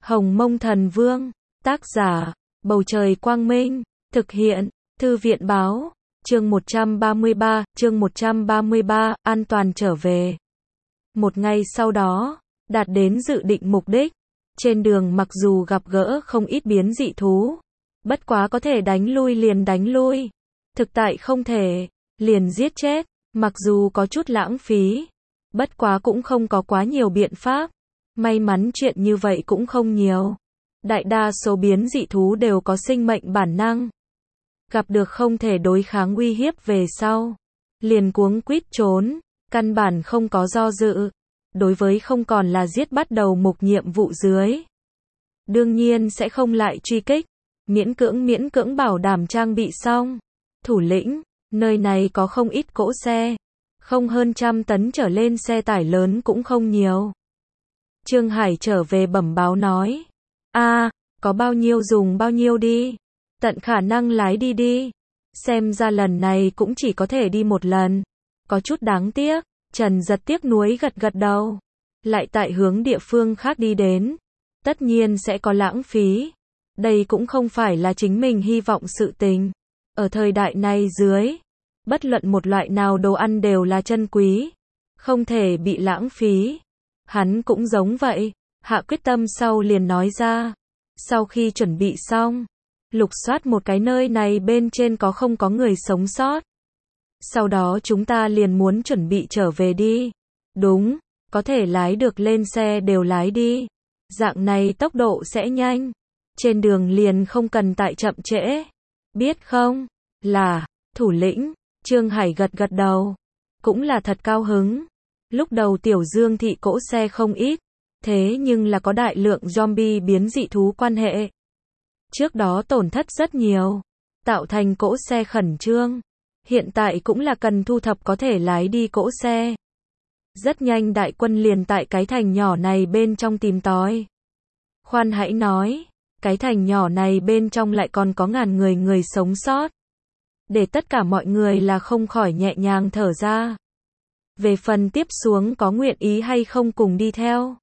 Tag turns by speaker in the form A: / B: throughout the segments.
A: Hồng Mông Thần Vương, tác giả, Bầu Trời Quang Minh, thực hiện, Thư viện Báo, chương 133, an toàn trở về. Một ngày sau đó, đạt đến dự định mục đích, trên đường mặc dù gặp gỡ không ít biến dị thú, bất quá có thể đánh lui liền đánh lui, thực tại không thể, liền giết chết, mặc dù có chút lãng phí, bất quá cũng không có quá nhiều biện pháp, may mắn chuyện như vậy cũng không nhiều. Đại đa số biến dị thú đều có sinh mệnh bản năng. Gặp được không thể đối kháng uy hiếp về sau, liền cuống quýt trốn, căn bản không có do dự. Đối với không còn là giết bắt đầu mục nhiệm vụ dưới. Đương nhiên sẽ không lại truy kích, miễn cưỡng bảo đảm trang bị xong. Thủ lĩnh, nơi này có không ít cỗ xe, không hơn 100 tấn trở lên xe tải lớn cũng không nhiều. Trương Hải trở về bẩm báo nói, có bao nhiêu dùng bao nhiêu đi, tận khả năng lái đi, xem ra lần này cũng chỉ có thể đi một lần, có chút đáng tiếc. Trần Giật tiếc nuối gật đầu, lại tại hướng địa phương khác đi đến, tất nhiên sẽ có lãng phí, đây cũng không phải là chính mình hy vọng sự tình, ở thời đại này dưới, bất luận một loại nào đồ ăn đều là chân quý, không thể bị lãng phí, hắn cũng giống vậy, hạ quyết tâm sau liền nói ra, sau khi chuẩn bị xong, lục soát một cái nơi này bên trên không có người sống sót. Sau đó chúng ta liền muốn chuẩn bị trở về đi. Đúng, có thể lái được lên xe đều lái đi. Dạng này tốc độ sẽ nhanh. Trên đường liền không cần tại chậm trễ. Biết không? Là, thủ lĩnh, Trương Hải gật đầu. Cũng là thật cao hứng. Lúc đầu Tiểu Dương thị cỗ xe không ít. Thế nhưng là có đại lượng zombie biến dị thú quan hệ. Trước đó tổn thất rất nhiều. Tạo thành cỗ xe khẩn trương. Hiện tại cũng là cần thu thập có thể lái đi cỗ xe. Rất nhanh đại quân liền tại cái thành nhỏ này bên trong tìm tòi. Khoan hãy nói, cái thành nhỏ này bên trong lại còn có ngàn người sống sót. Để tất cả mọi người là không khỏi nhẹ nhàng thở ra. Về phần tiếp xuống có nguyện ý hay không cùng đi theo.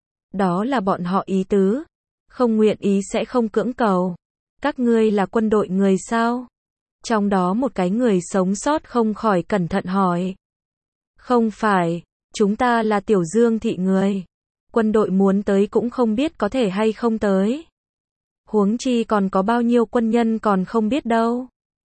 A: Đó là bọn họ ý tứ. Không nguyện ý sẽ không cưỡng cầu. Các ngươi là quân đội người sao? Trong đó một cái người sống sót không khỏi cẩn thận hỏi. Không phải, chúng ta là Tiểu Dương thị người. Quân đội muốn tới cũng không biết có thể hay không tới. Huống chi còn có bao nhiêu quân nhân còn không biết đâu.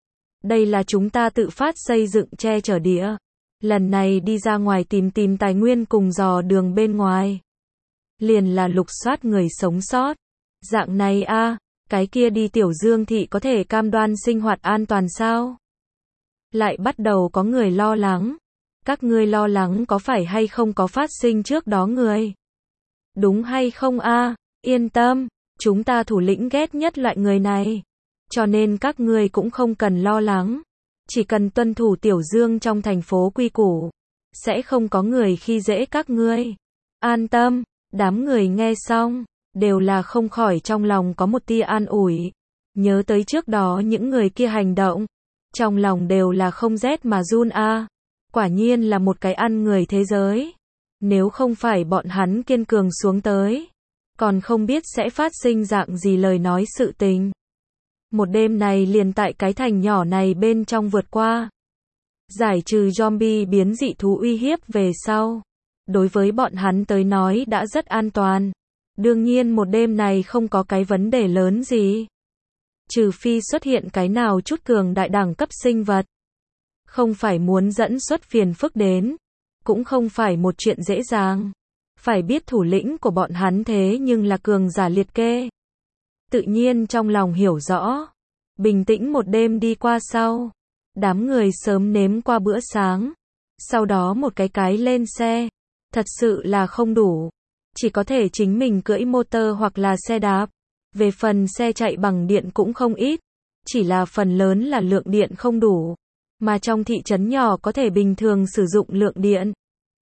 A: Đây là chúng ta tự phát xây dựng che chở địa. Lần này đi ra ngoài tìm tài nguyên cùng dò đường bên ngoài. Liền là lục soát người sống sót. Dạng này cái kia đi Tiểu Dương thị có thể cam đoan sinh hoạt an toàn sao? Lại bắt đầu có người lo lắng. Các ngươi lo lắng có phải hay không có phát sinh trước đó người? Đúng hay không Yên tâm, chúng ta thủ lĩnh ghét nhất loại người này. Cho nên các ngươi cũng không cần lo lắng. Chỉ cần tuân thủ Tiểu Dương trong thành phố quy củ. Sẽ không có người khi dễ các ngươi. An tâm, đám người nghe xong. Đều là không khỏi trong lòng có một tia an ủi. Nhớ tới trước đó những người kia hành động. Trong lòng đều là không rét mà run Quả nhiên là một cái ăn người thế giới. Nếu không phải bọn hắn kiên cường xuống tới. Còn không biết sẽ phát sinh dạng gì lời nói sự tình. Một đêm này liền tại cái thành nhỏ này bên trong vượt qua. Giải trừ zombie biến dị thú uy hiếp về sau. Đối với bọn hắn tới nói đã rất an toàn. Đương nhiên một đêm này không có cái vấn đề lớn gì. Trừ phi xuất hiện cái nào chút cường đại đẳng cấp sinh vật. Không phải muốn dẫn xuất phiền phức đến. Cũng không phải một chuyện dễ dàng. Phải biết thủ lĩnh của bọn hắn thế nhưng là cường giả liệt kê. Tự nhiên trong lòng hiểu rõ. Bình tĩnh một đêm đi qua sau. Đám người sớm nếm qua bữa sáng. Sau đó một cái lên xe. Thật sự là không đủ. Chỉ có thể chính mình cưỡi motor hoặc là xe đạp. Về phần xe chạy bằng điện cũng không ít. Chỉ là phần lớn là lượng điện không đủ. Mà trong thị trấn nhỏ có thể bình thường sử dụng lượng điện.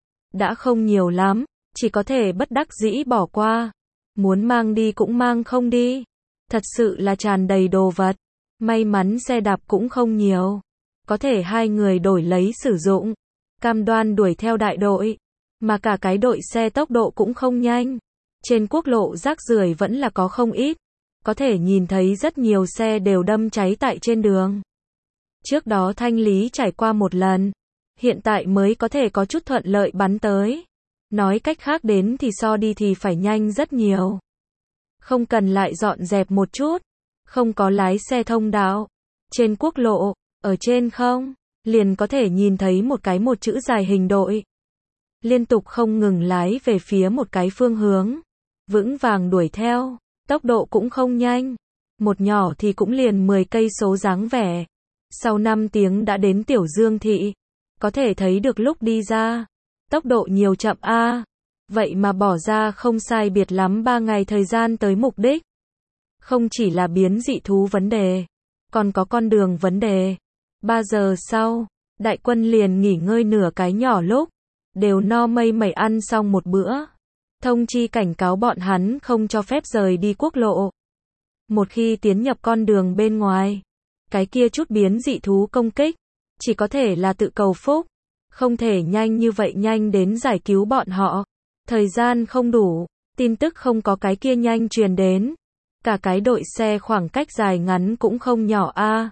A: Đã không nhiều lắm. Chỉ có thể bất đắc dĩ bỏ qua. Muốn mang đi cũng mang không đi. Thật sự là tràn đầy đồ vật. May mắn xe đạp cũng không nhiều. Có thể hai người đổi lấy sử dụng. Cam đoan đuổi theo đại đội. Mà cả cái đội xe tốc độ cũng không nhanh. Trên quốc lộ rác rưởi vẫn là có không ít. Có thể nhìn thấy rất nhiều xe đều đâm cháy tại trên đường. Trước đó thanh lý trải qua một lần. Hiện tại mới có thể có chút thuận lợi bắn tới. Nói cách khác đến thì so đi thì phải nhanh rất nhiều. Không cần lại dọn dẹp một chút. Không có lái xe thông đạo. Trên quốc lộ, ở trên không, liền có thể nhìn thấy một chữ dài hình đội. Liên tục không ngừng lái về phía một cái phương hướng. Vững vàng đuổi theo, tốc độ cũng không nhanh. Một nhỏ thì cũng liền 10 cây số dáng vẻ. Sau 5 tiếng đã đến Tiểu Dương Thị. Có thể thấy được lúc đi ra. Tốc độ nhiều chậm a. Vậy mà bỏ ra không sai biệt lắm 3 ngày thời gian tới mục đích. Không chỉ là biến dị thú vấn đề, còn có con đường vấn đề. 3 giờ sau, đại quân liền nghỉ ngơi nửa cái nhỏ lúc. Đều no mây mẩy ăn xong một bữa. Thông chi cảnh cáo bọn hắn không cho phép rời đi quốc lộ. Một khi tiến nhập con đường bên ngoài, cái kia chút biến dị thú công kích, chỉ có thể là tự cầu phúc. Không thể nhanh như vậy nhanh đến giải cứu bọn họ. Thời gian không đủ, tin tức không có cái kia nhanh truyền đến. Cả cái đội xe khoảng cách dài ngắn cũng không nhỏ a.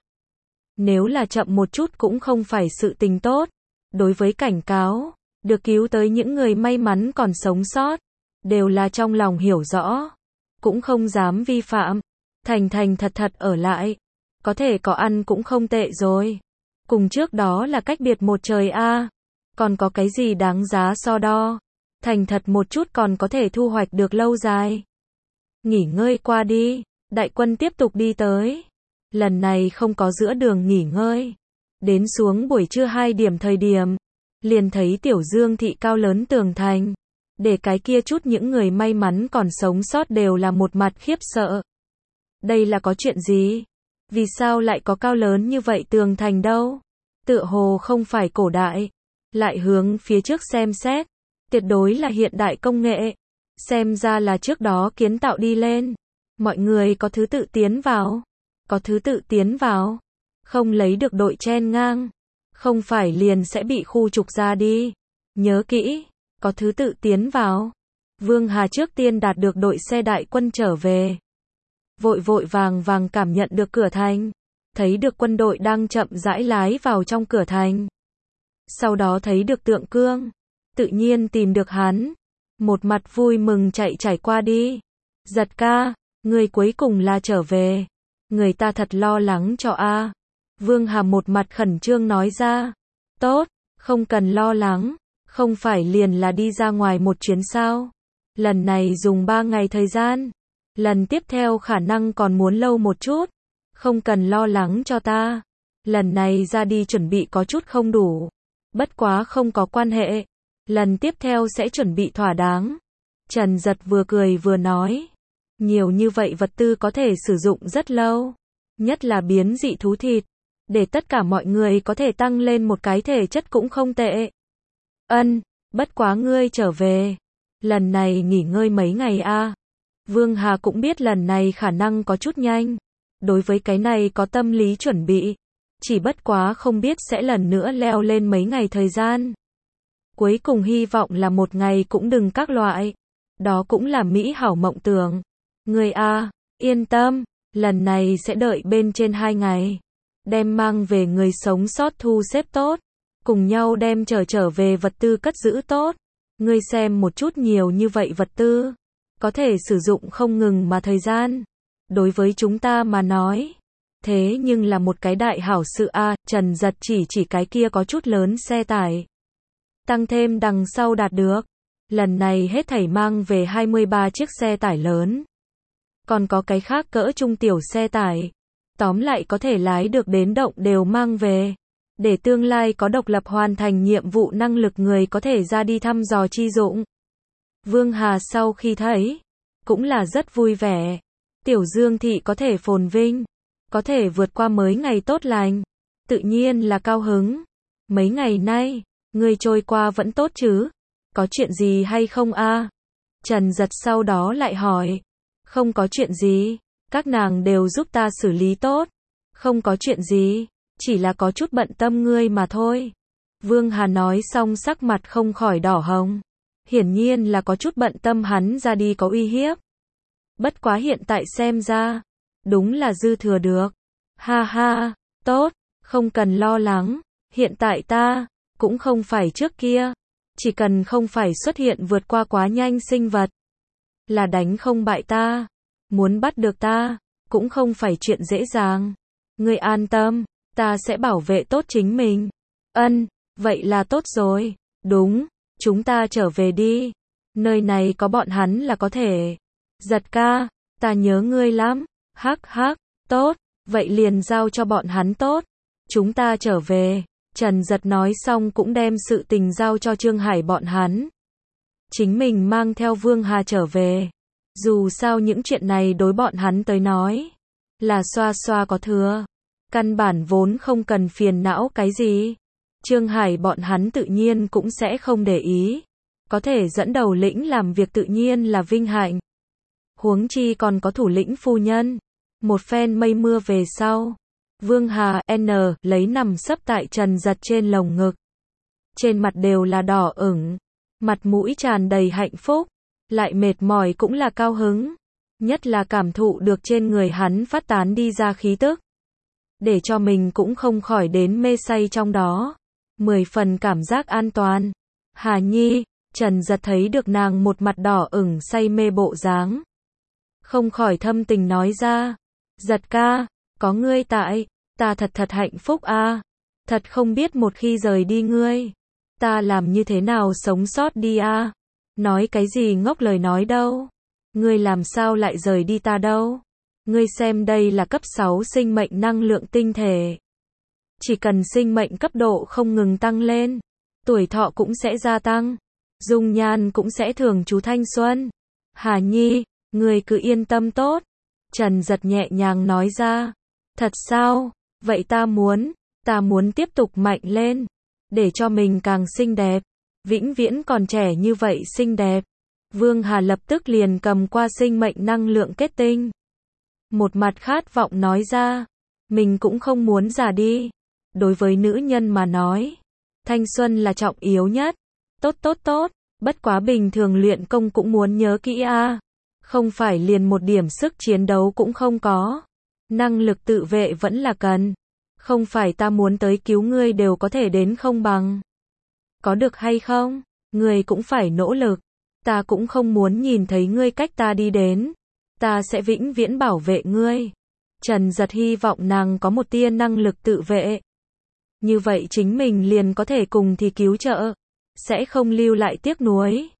A: Nếu là chậm một chút cũng không phải sự tình tốt. Đối với cảnh cáo, được cứu tới những người may mắn còn sống sót, đều là trong lòng hiểu rõ, cũng không dám vi phạm, thành thành thật thật ở lại, có thể có ăn cũng không tệ rồi. Cùng trước đó là cách biệt một trời a. Còn có cái gì đáng giá so đo, thành thật một chút còn có thể thu hoạch được lâu dài. Nghỉ ngơi qua đi, đại quân tiếp tục đi tới. Lần này không có giữa đường nghỉ ngơi. Đến xuống buổi trưa 2 điểm thời điểm, liền thấy Tiểu Dương Thị cao lớn tường thành. Để cái kia chút những người may mắn còn sống sót đều là một mặt khiếp sợ. Đây là có chuyện gì? Vì sao lại có cao lớn như vậy tường thành đâu? Tựa hồ không phải cổ đại. Lại hướng phía trước xem xét. Tuyệt đối là hiện đại công nghệ. Xem ra là trước đó kiến tạo đi lên. Mọi người có thứ tự tiến vào. Có thứ tự tiến vào. Không lấy được đội chen ngang. Không phải liền sẽ bị khu trục ra đi. Nhớ kỹ. Có thứ tự tiến vào. Vương Hà trước tiên đạt được đội xe đại quân trở về. Vội vội vàng vàng cảm nhận được cửa thành. Thấy được quân đội đang chậm rãi lái vào trong cửa thành. Sau đó thấy được Tượng Cương. Tự nhiên tìm được hắn. Một mặt vui mừng chạy qua đi. Giật ca, người cuối cùng là trở về. Người ta thật lo lắng cho a. Vương Hà một mặt khẩn trương nói ra. Tốt, không cần lo lắng. Không phải liền là đi ra ngoài một chuyến sao. Lần này dùng 3 ngày thời gian. Lần tiếp theo khả năng còn muốn lâu một chút. Không cần lo lắng cho ta. Lần này ra đi chuẩn bị có chút không đủ. Bất quá không có quan hệ. Lần tiếp theo sẽ chuẩn bị thỏa đáng. Trần Giật vừa cười vừa nói. Nhiều như vậy vật tư có thể sử dụng rất lâu. Nhất là biến dị thú thịt. Để tất cả mọi người có thể tăng lên một cái thể chất cũng không tệ. Bất quá ngươi trở về. Lần này nghỉ ngơi mấy ngày a. Vương Hà cũng biết lần này khả năng có chút nhanh. Đối với cái này có tâm lý chuẩn bị. Chỉ bất quá không biết sẽ lần nữa leo lên mấy ngày thời gian. Cuối cùng hy vọng là một ngày cũng đừng các loại. Đó cũng là mỹ hảo mộng tưởng. Người a, yên tâm. Lần này sẽ đợi bên trên 2 ngày. Đem mang về người sống sót thu xếp tốt. Cùng nhau đem trở về vật tư cất giữ tốt. Ngươi xem một chút nhiều như vậy vật tư. Có thể sử dụng không ngừng mà thời gian. Đối với chúng ta mà nói. Thế nhưng là một cái đại hảo sự a. Trần Giật chỉ cái kia có chút lớn xe tải. Tăng thêm đằng sau đạt được. Lần này hết thảy mang về 23 chiếc xe tải lớn. Còn có cái khác cỡ trung tiểu xe tải. Tóm lại có thể lái được đến động đều mang về. Để tương lai có độc lập hoàn thành nhiệm vụ năng lực người có thể ra đi thăm dò chi dụng. Vương Hà sau khi thấy, cũng là rất vui vẻ. Tiểu Dương Thị có thể phồn vinh, có thể vượt qua mấy ngày tốt lành. Tự nhiên là cao hứng. Mấy ngày nay, người trôi qua vẫn tốt chứ? Có chuyện gì hay không a? Trần Giật sau đó lại hỏi. Không có chuyện gì, các nàng đều giúp ta xử lý tốt. Không có chuyện gì. Chỉ là có chút bận tâm ngươi mà thôi. Vương Hà nói xong sắc mặt không khỏi đỏ hồng. hiển nhiên là có chút bận tâm hắn ra đi có uy hiếp. Bất quá hiện tại xem ra, đúng là dư thừa được. Ha ha, tốt, không cần lo lắng, hiện tại ta, cũng không phải trước kia, chỉ cần không phải xuất hiện vượt qua quá nhanh sinh vật, là đánh không bại ta, muốn bắt được ta, cũng không phải chuyện dễ dàng. Ngươi an tâm, ta sẽ bảo vệ tốt chính mình. Vậy là tốt rồi, đúng, chúng ta trở về đi, nơi này có bọn hắn là có thể. Giật ca, ta nhớ ngươi lắm, hắc hắc, tốt, vậy liền giao cho bọn hắn tốt, chúng ta trở về. Trần Giật nói xong cũng đem sự tình giao cho Trương Hải bọn hắn. Chính mình mang theo Vương Hà trở về. Dù sao những chuyện này đối bọn hắn tới nói, là xoa xoa có thừa. Căn bản vốn không cần phiền não cái gì. Trương Hải bọn hắn tự nhiên cũng sẽ không để ý. Có thể dẫn đầu lĩnh làm việc tự nhiên là vinh hạnh. Huống chi còn có thủ lĩnh phu nhân. Một phen mây mưa về sau, Vương Hà lấy nằm sấp tại Trần Giật trên lồng ngực. Trên mặt đều là đỏ ửng, mặt mũi tràn đầy hạnh phúc, lại mệt mỏi cũng là cao hứng. Nhất là cảm thụ được trên người hắn phát tán đi ra khí tức, để cho mình cũng không khỏi đến mê say trong đó. 10 phần cảm giác an toàn. Hà Nhi, Trần Giật thấy được nàng một mặt đỏ ửng say mê bộ dáng, không khỏi thâm tình nói ra, Giật ca, có ngươi tại, ta thật hạnh phúc a. Thật không biết một khi rời đi ngươi, ta làm như thế nào sống sót đi a. Nói cái gì ngốc lời nói đâu. Ngươi làm sao lại rời đi ta đâu. Ngươi xem đây là cấp 6 sinh mệnh năng lượng tinh thể. Chỉ cần sinh mệnh cấp độ không ngừng tăng lên, tuổi thọ cũng sẽ gia tăng, dung nhan cũng sẽ thường trú thanh xuân. Hà Nhi, ngươi cứ yên tâm tốt. Trần Giật nhẹ nhàng nói ra. Thật sao? Vậy ta muốn tiếp tục mạnh lên, để cho mình càng xinh đẹp, vĩnh viễn còn trẻ như vậy xinh đẹp. Vương Hà lập tức liền cầm qua sinh mệnh năng lượng kết tinh. Một mặt khát vọng nói ra, mình cũng không muốn già đi. Đối với nữ nhân mà nói, thanh xuân là trọng yếu nhất. Tốt, bất quá bình thường luyện công cũng muốn nhớ kỹ a. Không phải liền một điểm sức chiến đấu cũng không có. Năng lực tự vệ vẫn là cần. Không phải ta muốn tới cứu ngươi đều có thể đến không bằng. Có được hay không? Ngươi cũng phải nỗ lực. Ta cũng không muốn nhìn thấy ngươi cách ta đi đến. Ta sẽ vĩnh viễn bảo vệ ngươi. Trần Giật hy vọng nàng có một tia năng lực tự vệ. Như vậy chính mình liền có thể cùng thì cứu trợ. Sẽ không lưu lại tiếc nuối.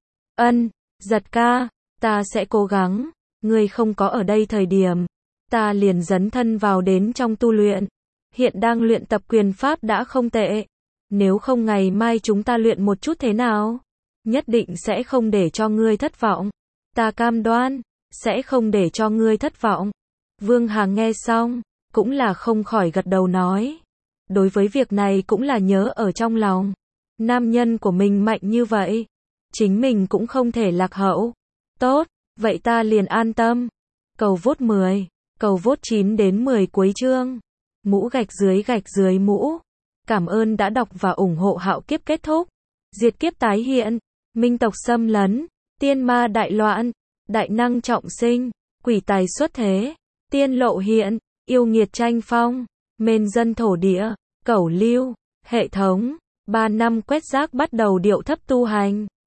A: Giật ca, ta sẽ cố gắng. Ngươi không có ở đây thời điểm, ta liền dấn thân vào đến trong tu luyện. Hiện đang luyện tập quyền pháp đã không tệ. Nếu không ngày mai chúng ta luyện một chút thế nào? Nhất định sẽ không để cho ngươi thất vọng. Ta cam đoan, sẽ không để cho ngươi thất vọng. Vương Hà nghe xong, cũng là không khỏi gật đầu nói. Đối với việc này cũng là nhớ ở trong lòng. Nam nhân của mình mạnh như vậy, chính mình cũng không thể lạc hậu. Tốt, vậy ta liền an tâm. Cầu vote 10, cầu vote 9 đến 10 cuối chương. Mũ gạch dưới mũ. Cảm ơn đã đọc và ủng hộ. Hạo kiếp kết thúc, diệt kiếp tái hiện, minh tộc xâm lấn, tiên ma đại loạn, đại năng trọng sinh, quỷ tài xuất thế, tiên lộ hiện, yêu nghiệt tranh phong, mên dân thổ địa, cẩu lưu, hệ thống, 3 năm quét rác bắt đầu điệu thấp tu hành.